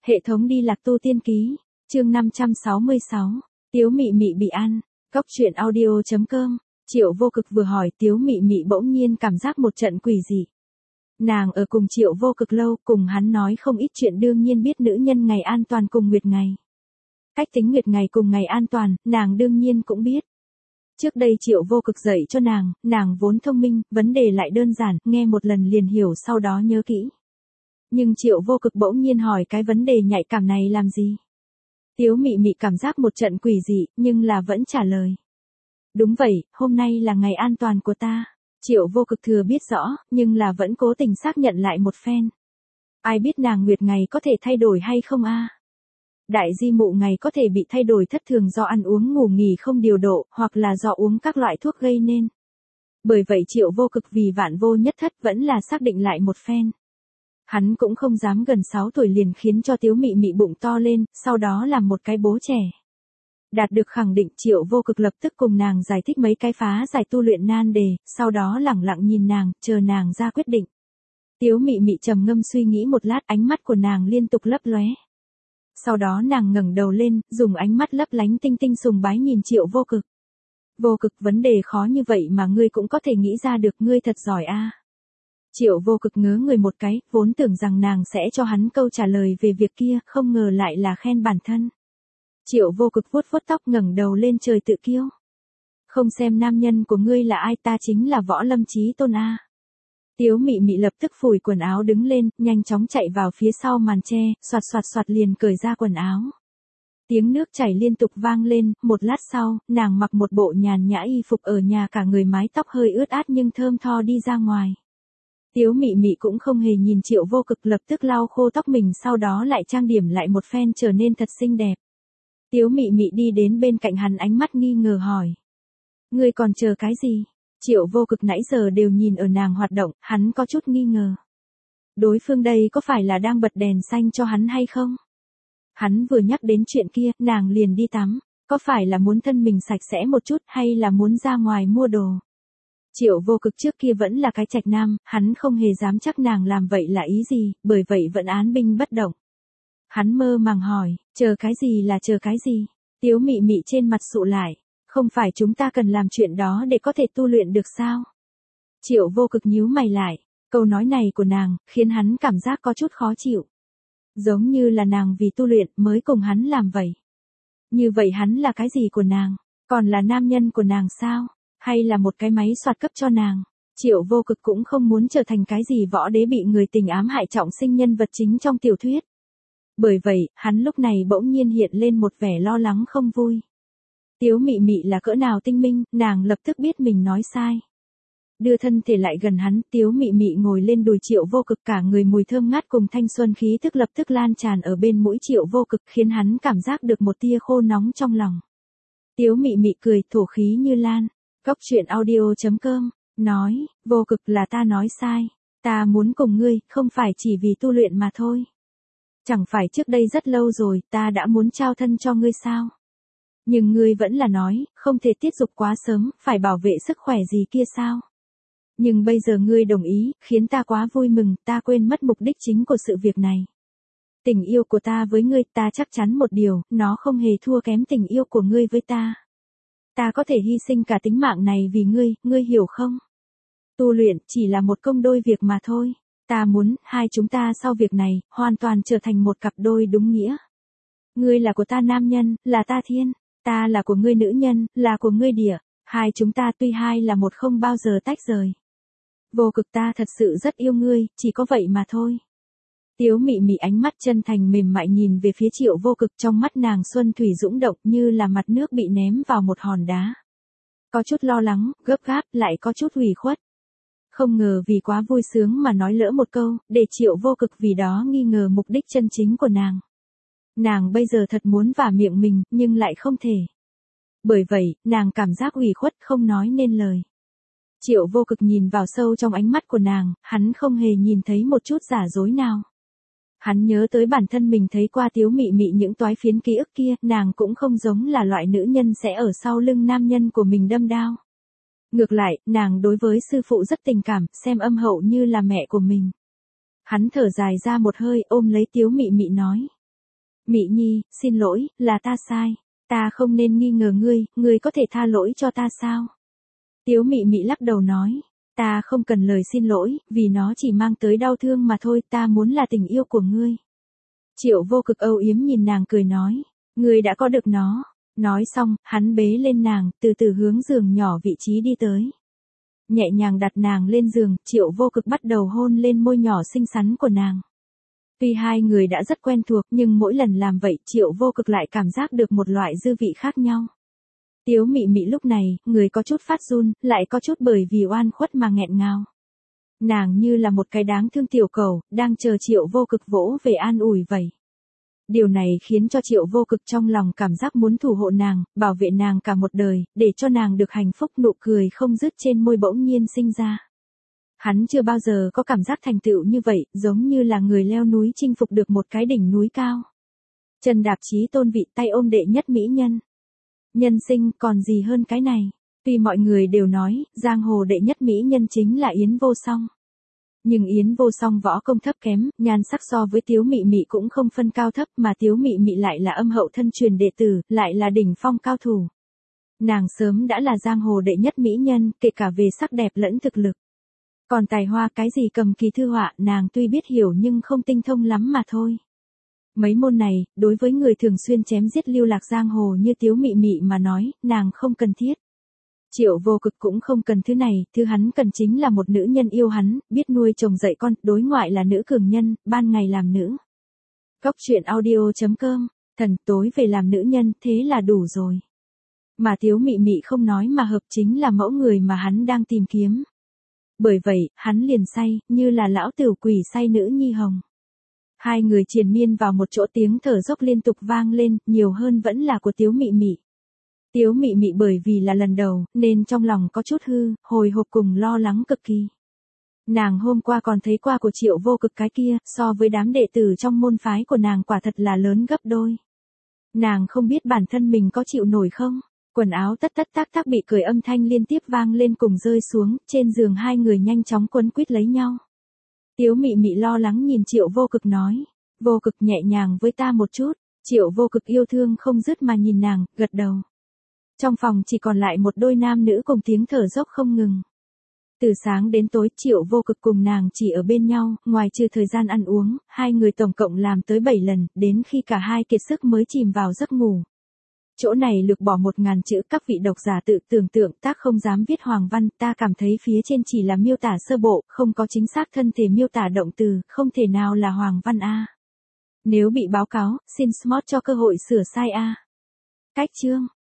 Hệ thống đi lạc tu tiên ký, chương 566, Tiếu Mị Mị bị ăn, Cốc truyện audio.com, Triệu Vô Cực vừa hỏi Tiếu Mị Mị bỗng nhiên cảm giác một trận quỷ dị. Nàng ở cùng Triệu Vô Cực lâu, cùng hắn nói không ít chuyện, đương nhiên biết nữ nhân ngày an toàn cùng nguyệt ngày. Cách tính nguyệt ngày cùng ngày an toàn, nàng đương nhiên cũng biết. Trước đây Triệu Vô Cực dạy cho nàng vốn thông minh, vấn đề lại đơn giản, nghe một lần liền hiểu, sau đó nhớ kỹ. Nhưng Triệu Vô Cực bỗng nhiên hỏi cái vấn đề nhạy cảm này làm gì? Tiếu Mị Mị cảm giác một trận quỷ dị, nhưng là vẫn trả lời. Đúng vậy, hôm nay là ngày an toàn của ta. Triệu Vô Cực thừa biết rõ, nhưng là vẫn cố tình xác nhận lại một phen. Ai biết nàng nguyệt ngày có thể thay đổi hay không a? Đại di mụ ngày có thể bị thay đổi thất thường do ăn uống ngủ nghỉ không điều độ, hoặc là do uống các loại thuốc gây nên. Bởi vậy Triệu Vô Cực vì vạn vô nhất thất vẫn là xác định lại một phen. Hắn cũng không dám gần 6 tuổi liền khiến cho Tiếu Mị Mị bụng to lên, sau đó làm một cái bố trẻ. Đạt được khẳng định, Triệu Vô Cực lập tức cùng nàng giải thích mấy cái phá giải tu luyện nan đề, sau đó lẳng lặng nhìn nàng, chờ nàng ra quyết định. Tiếu Mị Mị trầm ngâm suy nghĩ một lát, ánh mắt của nàng liên tục lấp lóe. Sau đó nàng ngẩng đầu lên, dùng ánh mắt lấp lánh tinh tinh sùng bái nhìn Triệu Vô Cực. Vô Cực, vấn đề khó như vậy mà ngươi cũng có thể nghĩ ra được, ngươi thật giỏi a. Triệu Vô Cực ngớ người một cái, vốn tưởng rằng nàng sẽ cho hắn câu trả lời về việc kia, không ngờ lại là khen bản thân. Triệu Vô Cực vuốt vuốt tóc, ngẩng đầu lên trời tự kiêu. Không xem nam nhân của ngươi là ai, ta chính là Võ Lâm Chí Tôn a. Tiếu Mị Mị lập tức phủi quần áo đứng lên, nhanh chóng chạy vào phía sau màn che, xoạt xoạt xoạt liền cởi ra quần áo. Tiếng nước chảy liên tục vang lên, một lát sau, nàng mặc một bộ nhàn nhã y phục ở nhà, cả người mái tóc hơi ướt át nhưng thơm tho đi ra ngoài. Tiếu Mị Mị cũng không hề nhìn Triệu Vô Cực, lập tức lau khô tóc mình, sau đó lại trang điểm lại một phen trở nên thật xinh đẹp. Tiếu Mị Mị đi đến bên cạnh hắn, ánh mắt nghi ngờ hỏi. Ngươi còn chờ cái gì? Triệu Vô Cực nãy giờ đều nhìn ở nàng hoạt động, hắn có chút nghi ngờ. Đối phương đây có phải là đang bật đèn xanh cho hắn hay không? Hắn vừa nhắc đến chuyện kia, nàng liền đi tắm. Có phải là muốn thân mình sạch sẽ một chút hay là muốn ra ngoài mua đồ? Triệu Vô Cực trước kia vẫn là cái trạch nam, hắn không hề dám chắc nàng làm vậy là ý gì, bởi vậy vẫn án binh bất động. Hắn mơ màng hỏi, chờ cái gì là chờ cái gì? Tiếu Mị Mị trên mặt sụ lại, không phải chúng ta cần làm chuyện đó để có thể tu luyện được sao? Triệu Vô Cực nhíu mày lại, câu nói này của nàng, khiến hắn cảm giác có chút khó chịu. Giống như là nàng vì tu luyện mới cùng hắn làm vậy. Như vậy hắn là cái gì của nàng? Còn là nam nhân của nàng sao? Hay là một cái máy soạt cấp cho nàng? Triệu Vô Cực cũng không muốn trở thành cái gì võ đế bị người tình ám hại trọng sinh nhân vật chính trong tiểu thuyết. Bởi vậy, hắn lúc này bỗng nhiên hiện lên một vẻ lo lắng không vui. Tiếu Mị Mị là cỡ nào tinh minh, nàng lập tức biết mình nói sai. Đưa thân thể lại gần hắn, Tiếu Mị Mị ngồi lên đùi Triệu Vô Cực, cả người mùi thơm ngát cùng thanh xuân khí tức lập tức lan tràn ở bên mũi Triệu Vô Cực, khiến hắn cảm giác được một tia khô nóng trong lòng. Tiếu Mị Mị cười, thổ khí như lan. Cốc truyện audio.com, nói, Vô Cực, là ta nói sai. Ta muốn cùng ngươi, không phải chỉ vì tu luyện mà thôi. Chẳng phải trước đây rất lâu rồi, ta đã muốn trao thân cho ngươi sao? Nhưng ngươi vẫn là nói, không thể tiết dục quá sớm, phải bảo vệ sức khỏe gì kia sao? Nhưng bây giờ ngươi đồng ý, khiến ta quá vui mừng, ta quên mất mục đích chính của sự việc này. Tình yêu của ta với ngươi, ta chắc chắn một điều, nó không hề thua kém tình yêu của ngươi với ta. Ta có thể hy sinh cả tính mạng này vì ngươi, ngươi hiểu không? Tu luyện chỉ là một công đôi việc mà thôi. Ta muốn, hai chúng ta sau việc này, hoàn toàn trở thành một cặp đôi đúng nghĩa. Ngươi là của ta nam nhân, là ta thiên. Ta là của ngươi nữ nhân, là của ngươi địa. Hai chúng ta tuy hai là một, không bao giờ tách rời. Vô Cực, ta thật sự rất yêu ngươi, chỉ có vậy mà thôi. Tiếu Mị Mị ánh mắt chân thành mềm mại nhìn về phía Triệu Vô Cực, trong mắt nàng xuân thủy dũng động như là mặt nước bị ném vào một hòn đá. Có chút lo lắng, gấp gáp, lại có chút ủy khuất. Không ngờ vì quá vui sướng mà nói lỡ một câu, để Triệu Vô Cực vì đó nghi ngờ mục đích chân chính của nàng. Nàng bây giờ thật muốn vả miệng mình, nhưng lại không thể. Bởi vậy, nàng cảm giác ủy khuất không nói nên lời. Triệu Vô Cực nhìn vào sâu trong ánh mắt của nàng, hắn không hề nhìn thấy một chút giả dối nào. Hắn nhớ tới bản thân mình thấy qua Tiếu Mị Mị những toái phiến ký ức kia, nàng cũng không giống là loại nữ nhân sẽ ở sau lưng nam nhân của mình đâm đao. Ngược lại, nàng đối với sư phụ rất tình cảm, xem âm hậu như là mẹ của mình. Hắn thở dài ra một hơi, ôm lấy Tiếu Mị Mị nói. Mị Nhi, xin lỗi, là ta sai. Ta không nên nghi ngờ ngươi, ngươi có thể tha lỗi cho ta sao? Tiếu Mị Mị lắc đầu nói, ta không cần lời xin lỗi, vì nó chỉ mang tới đau thương mà thôi, ta muốn là tình yêu của ngươi. Triệu Vô Cực âu yếm nhìn nàng cười nói, ngươi đã có được nó. Nói xong, hắn bế lên nàng, từ từ hướng giường nhỏ vị trí đi tới. Nhẹ nhàng đặt nàng lên giường, Triệu Vô Cực bắt đầu hôn lên môi nhỏ xinh xắn của nàng. Tuy hai người đã rất quen thuộc nhưng mỗi lần làm vậy Triệu Vô Cực lại cảm giác được một loại dư vị khác nhau. Tiếu Mị Mị lúc này, người có chút phát run, lại có chút bởi vì oan khuất mà nghẹn ngào. Nàng như là một cái đáng thương tiểu cầu, đang chờ Triệu Vô Cực vỗ về an ủi vậy. Điều này khiến cho Triệu Vô Cực trong lòng cảm giác muốn thủ hộ nàng, bảo vệ nàng cả một đời, để cho nàng được hạnh phúc, nụ cười không dứt trên môi bỗng nhiên sinh ra. Hắn chưa bao giờ có cảm giác thành tựu như vậy, giống như là người leo núi chinh phục được một cái đỉnh núi cao. Chân đạp chí tôn vị, tay ôm đệ nhất mỹ nhân. Nhân sinh còn gì hơn cái này. Tuy mọi người đều nói, giang hồ đệ nhất mỹ nhân chính là Yến Vô Song. Nhưng Yến Vô Song võ công thấp kém, nhan sắc so với Tiếu Mị Mị cũng không phân cao thấp, mà Tiếu Mị Mị lại là âm hậu thân truyền đệ tử, lại là đỉnh phong cao thủ. Nàng sớm đã là giang hồ đệ nhất mỹ nhân, kể cả về sắc đẹp lẫn thực lực. Còn tài hoa cái gì cầm kỳ thư họa, nàng tuy biết hiểu nhưng không tinh thông lắm mà thôi. Mấy môn này, đối với người thường xuyên chém giết lưu lạc giang hồ như Tiếu Mị Mị mà nói, nàng không cần thiết. Triệu Vô Cực cũng không cần thứ này, thứ hắn cần chính là một nữ nhân yêu hắn, biết nuôi chồng dạy con, đối ngoại là nữ cường nhân, ban ngày làm nữ. Góc truyện audio.com, thần tối về làm nữ nhân, thế là đủ rồi. Mà Tiếu Mị Mị không nói mà hợp chính là mẫu người mà hắn đang tìm kiếm. Bởi vậy, hắn liền say, như là lão tử quỷ say nữ nhi hồng. Hai người triền miên vào một chỗ, tiếng thở dốc liên tục vang lên, nhiều hơn vẫn là của Tiếu Mị Mị. Tiếu Mị Mị bởi vì là lần đầu, nên trong lòng có chút hư, hồi hộp cùng lo lắng cực kỳ. Nàng hôm qua còn thấy qua của Triệu Vô Cực cái kia, so với đám đệ tử trong môn phái của nàng quả thật là lớn gấp đôi. Nàng không biết bản thân mình có chịu nổi không? Quần áo tất tất tác tác bị cởi, âm thanh liên tiếp vang lên cùng rơi xuống, trên giường hai người nhanh chóng quấn quýt lấy nhau. Tiếu Mị Mị lo lắng nhìn Triệu Vô Cực nói, Vô Cực nhẹ nhàng với ta một chút. Triệu Vô Cực yêu thương không dứt mà nhìn nàng, gật đầu. Trong phòng chỉ còn lại một đôi nam nữ cùng tiếng thở dốc không ngừng. Từ sáng đến tối, Triệu Vô Cực cùng nàng chỉ ở bên nhau, ngoài trừ thời gian ăn uống, hai người tổng cộng làm tới 7 lần, đến khi cả hai kiệt sức mới chìm vào giấc ngủ. Chỗ này lược bỏ 1000 chữ, các vị độc giả tự tưởng tượng, tác không dám viết hoàng văn, ta cảm thấy phía trên chỉ là miêu tả sơ bộ, không có chính xác thân thể miêu tả động từ, không thể nào là hoàng văn a. Nếu bị báo cáo, xin Smart cho cơ hội sửa sai a. Cách chương